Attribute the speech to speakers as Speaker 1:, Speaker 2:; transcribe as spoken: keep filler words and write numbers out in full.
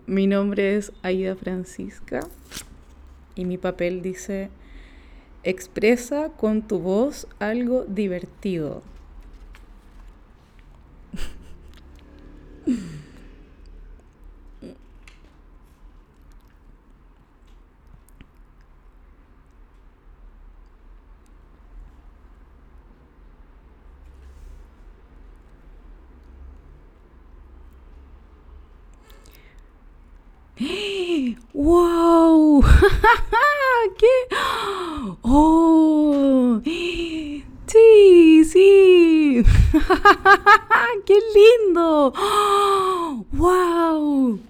Speaker 1: Mi nombre es Aida Francisca y mi papel dice: expresa con tu voz algo divertido. ¡Wow! ¿Qué? ¡Oh! Sí, sí. ¡Qué lindo! ¡Wow!